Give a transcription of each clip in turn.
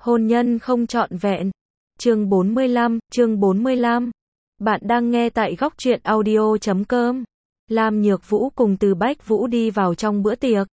Hôn nhân không trọn vẹn. Chương 45. Bạn đang nghe tại góc truyện audio.com. Lam Nhược Vũ cùng Từ Bách Vũ đi vào trong bữa tiệc.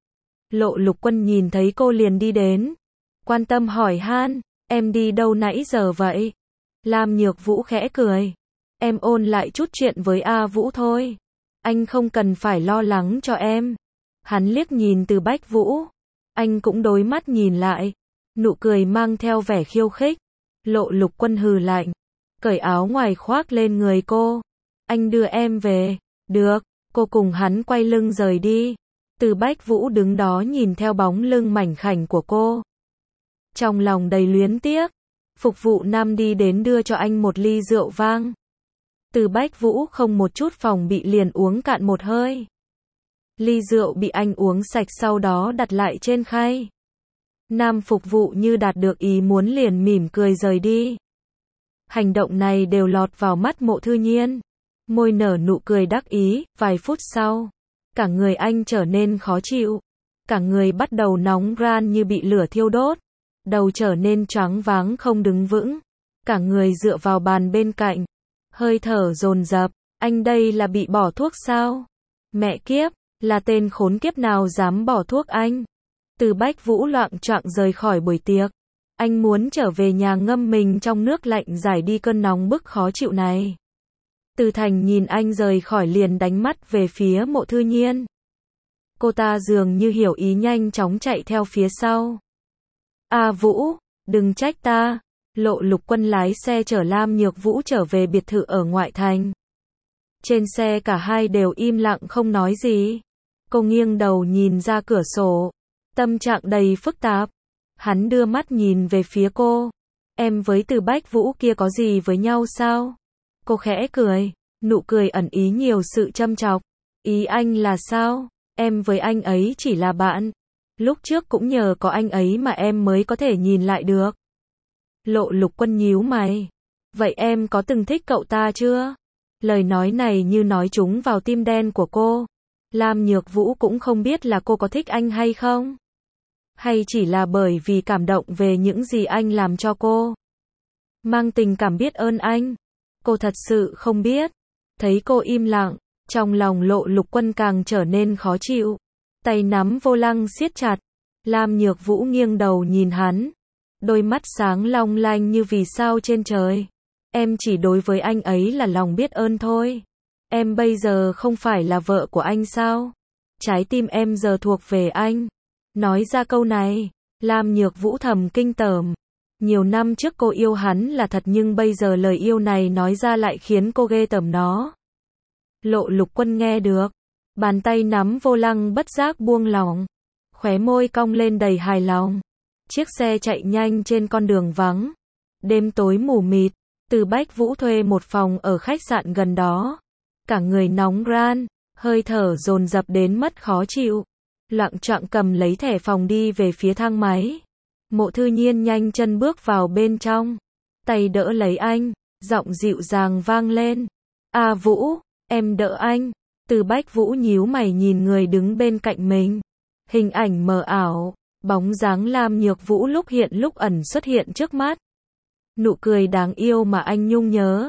Lộ Lục Quân nhìn thấy cô liền đi đến. Quan tâm hỏi han, em đi đâu nãy giờ vậy? Lam Nhược Vũ khẽ cười. Em ôn lại chút chuyện với A Vũ thôi. Anh không cần phải lo lắng cho em. Hắn liếc nhìn Từ Bách Vũ. Anh cũng đối mắt nhìn lại. Nụ cười mang theo vẻ khiêu khích. Lộ Lục Quân hừ lạnh. Cởi áo ngoài khoác lên người cô. Anh đưa em về. Được. Cô cùng hắn quay lưng rời đi. Từ Bách Vũ đứng đó nhìn theo bóng lưng mảnh khảnh của cô. Trong lòng đầy luyến tiếc. Phục vụ nam đi đến đưa cho anh một ly rượu vang. Từ Bách Vũ không một chút phòng bị liền uống cạn một hơi. Ly rượu bị anh uống sạch sau đó đặt lại trên khay. Nam phục vụ như đạt được ý muốn liền mỉm cười rời đi. Hành động này đều lọt vào mắt Mộ Thư Nhiên. Môi nở nụ cười đắc ý, vài phút sau. Cả người anh trở nên khó chịu. Cả người bắt đầu nóng ran như bị lửa thiêu đốt. Đầu trở nên choáng váng không đứng vững. Cả người dựa vào bàn bên cạnh. Hơi thở dồn dập. Anh đây là bị bỏ thuốc sao? Mẹ kiếp, là tên khốn kiếp nào dám bỏ thuốc anh? Từ Bách Vũ loạng choạng rời khỏi buổi tiệc. Anh muốn trở về nhà ngâm mình trong nước lạnh giải đi cơn nóng bức khó chịu này. Từ Thành nhìn anh rời khỏi liền đánh mắt về phía Mộ Thư Nhiên. Cô ta dường như hiểu ý nhanh chóng chạy theo phía sau. A Vũ, đừng trách ta. Lộ Lục Quân lái xe chở Lam Nhược Vũ trở về biệt thự ở ngoại thành. Trên xe cả hai đều im lặng không nói gì. Cô nghiêng đầu nhìn ra cửa sổ. Tâm trạng đầy phức tạp. Hắn đưa mắt nhìn về phía cô. Em với Từ Bách Vũ kia có gì với nhau sao? Cô khẽ cười. Nụ cười ẩn ý nhiều sự châm chọc. Ý anh là sao? Em với anh ấy chỉ là bạn. Lúc trước cũng nhờ có anh ấy mà em mới có thể nhìn lại được. Lộ Lục Quân nhíu mày. Vậy em có từng thích cậu ta chưa? Lời nói này như nói trúng vào tim đen của cô. Lam Nhược Vũ cũng không biết là cô có thích anh hay không. Hay chỉ là bởi vì cảm động về những gì anh làm cho cô. Mang tình cảm biết ơn anh. Cô thật sự không biết. Thấy cô im lặng, trong lòng Lộ Lục Quân càng trở nên khó chịu. Tay nắm vô lăng siết chặt. Lam Nhược Vũ nghiêng đầu nhìn hắn. Đôi mắt sáng long lanh như vì sao trên trời. Em chỉ đối với anh ấy là lòng biết ơn thôi. Em bây giờ không phải là vợ của anh sao? Trái tim em giờ thuộc về anh. Nói ra câu này, Lam Nhược Vũ thầm kinh tởm. Nhiều năm trước cô yêu hắn là thật nhưng bây giờ lời yêu này nói ra lại khiến cô ghê tởm nó. Lộ Lục Quân nghe được. Bàn tay nắm vô lăng bất giác buông lỏng. Khóe môi cong lên đầy hài lòng. Chiếc xe chạy nhanh trên con đường vắng. Đêm tối mù mịt. Từ Bách Vũ thuê một phòng ở khách sạn gần đó. Cả người nóng ran, hơi thở dồn dập đến mất khó chịu. Loạng choạng cầm lấy thẻ phòng đi về phía thang máy. Mộ Thư Nhiên nhanh chân bước vào bên trong. Tay đỡ lấy anh, giọng dịu dàng vang lên. A Vũ, em đỡ anh. Từ Bách Vũ nhíu mày nhìn người đứng bên cạnh mình. Hình ảnh mờ ảo, bóng dáng Lam Nhược Vũ lúc hiện lúc ẩn xuất hiện trước mắt. Nụ cười đáng yêu mà anh nhung nhớ.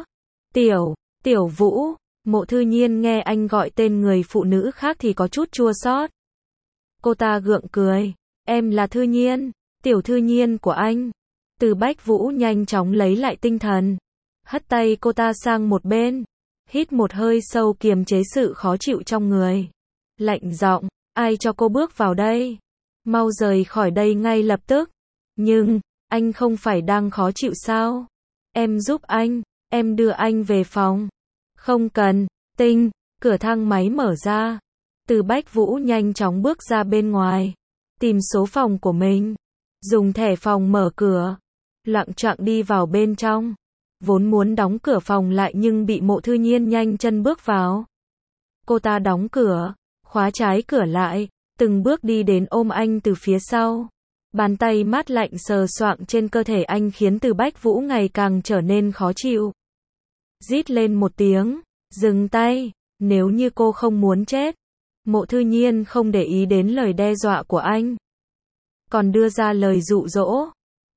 Tiểu Vũ. Mộ Thư Nhiên nghe anh gọi tên người phụ nữ khác thì có chút chua xót. Cô ta gượng cười. Em là Thư Nhiên, tiểu Thư Nhiên của anh. Từ Bách Vũ nhanh chóng lấy lại tinh thần. Hất tay cô ta sang một bên. Hít một hơi sâu kiềm chế sự khó chịu trong người. Lạnh giọng, ai cho cô bước vào đây? Mau rời khỏi đây ngay lập tức. Nhưng, anh không phải đang khó chịu sao? Em giúp anh, em đưa anh về phòng. Không cần, Tinh, cửa thang máy mở ra. Từ Bách Vũ nhanh chóng bước ra bên ngoài. Tìm số phòng của mình. Dùng thẻ phòng mở cửa. Loạng choạng đi vào bên trong. Vốn muốn đóng cửa phòng lại nhưng bị Mộ Thư Nhiên nhanh chân bước vào. Cô ta đóng cửa, khóa trái cửa lại, từng bước đi đến ôm anh từ phía sau. Bàn tay mát lạnh sờ soạng trên cơ thể anh khiến Từ Bách Vũ ngày càng trở nên khó chịu. Rít lên một tiếng, dừng tay, nếu như cô không muốn chết. Mộ Thư Nhiên không để ý đến lời đe dọa của anh. Còn đưa ra lời dụ dỗ.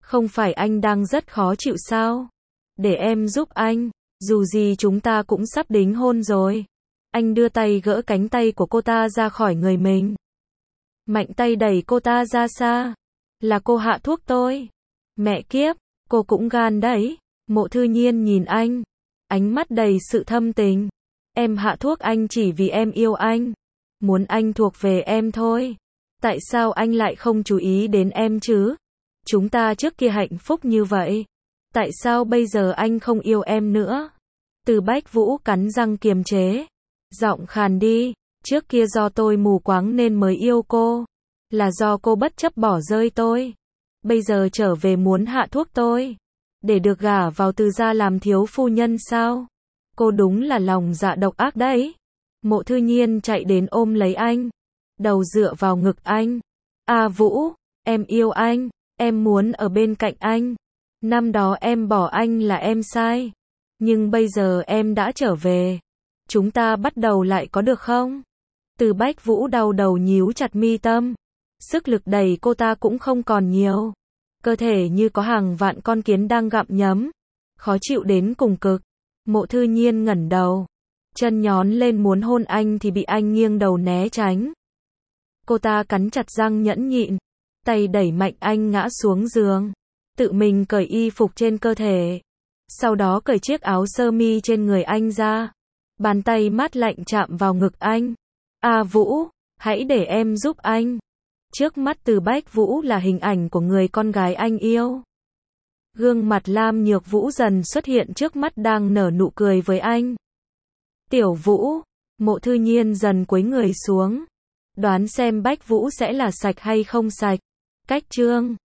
Không phải anh đang rất khó chịu sao? Để em giúp anh, dù gì chúng ta cũng sắp đính hôn rồi. Anh đưa tay gỡ cánh tay của cô ta ra khỏi người mình. Mạnh tay đẩy cô ta ra xa. Là cô hạ thuốc tôi. Mẹ kiếp, cô cũng gan đấy. Mộ Thư Nhiên nhìn anh, ánh mắt đầy sự thâm tình. Em hạ thuốc anh chỉ vì em yêu anh. Muốn anh thuộc về em thôi. Tại sao anh lại không chú ý đến em chứ? Chúng ta trước kia hạnh phúc như vậy. Tại sao bây giờ anh không yêu em nữa? Từ Bách Vũ cắn răng kiềm chế. Giọng khàn đi. Trước kia do tôi mù quáng nên mới yêu cô. Là do cô bất chấp bỏ rơi tôi. Bây giờ trở về muốn hạ thuốc tôi. Để được gả vào Từ gia làm thiếu phu nhân sao? Cô đúng là lòng dạ độc ác đấy. Mộ Thư Nhiên chạy đến ôm lấy anh. Đầu dựa vào ngực anh. A Vũ, em yêu anh. Em muốn ở bên cạnh anh. Năm đó em bỏ anh là em sai. Nhưng bây giờ em đã trở về. Chúng ta bắt đầu lại có được không? Từ Bách Vũ đau đầu nhíu chặt mi tâm. Sức lực đẩy cô ta cũng không còn nhiều. Cơ thể như có hàng vạn con kiến đang gặm nhấm. Khó chịu đến cùng cực. Mộ Thư Nhiên ngẩng đầu. Chân nhón lên muốn hôn anh thì bị anh nghiêng đầu né tránh. Cô ta cắn chặt răng nhẫn nhịn. Tay đẩy mạnh anh ngã xuống giường. Tự mình cởi y phục trên cơ thể. Sau đó cởi chiếc áo sơ mi trên người anh ra. Bàn tay mát lạnh chạm vào ngực anh. A Vũ, hãy để em giúp anh. Trước mắt Từ Bách Vũ là hình ảnh của người con gái anh yêu. Gương mặt Lam Nhược Vũ dần xuất hiện trước mắt đang nở nụ cười với anh. Tiểu Vũ, Mộ Thư Nhiên dần cúi người xuống. Đoán xem Bách Vũ sẽ là sạch hay không sạch. Cách chương